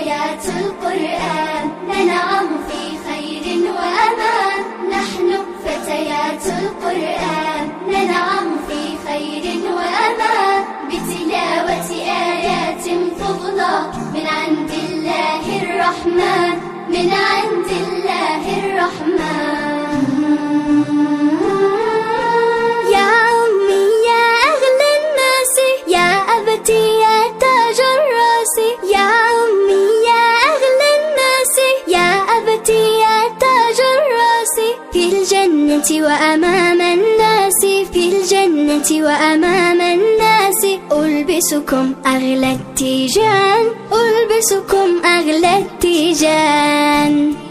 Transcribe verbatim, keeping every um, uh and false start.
فتيات القرآن ننعم في خير وأمان. نحن فتيات القرآن ننعم في خير وأمان بتلاوة آيات فضلى من عند الله الرحمن، من عند الله الرحمن. يا أمي يا أغلى الناس، يا أبتي يا تاج الراس. يا أمي يا أغلى الناس، يا أبتي يا تاج الراس. في الجنة وأمام الناس، في الجنة وأمام الناس ألبسكم أغلى التيجان، ألبسكم أغلى التيجان.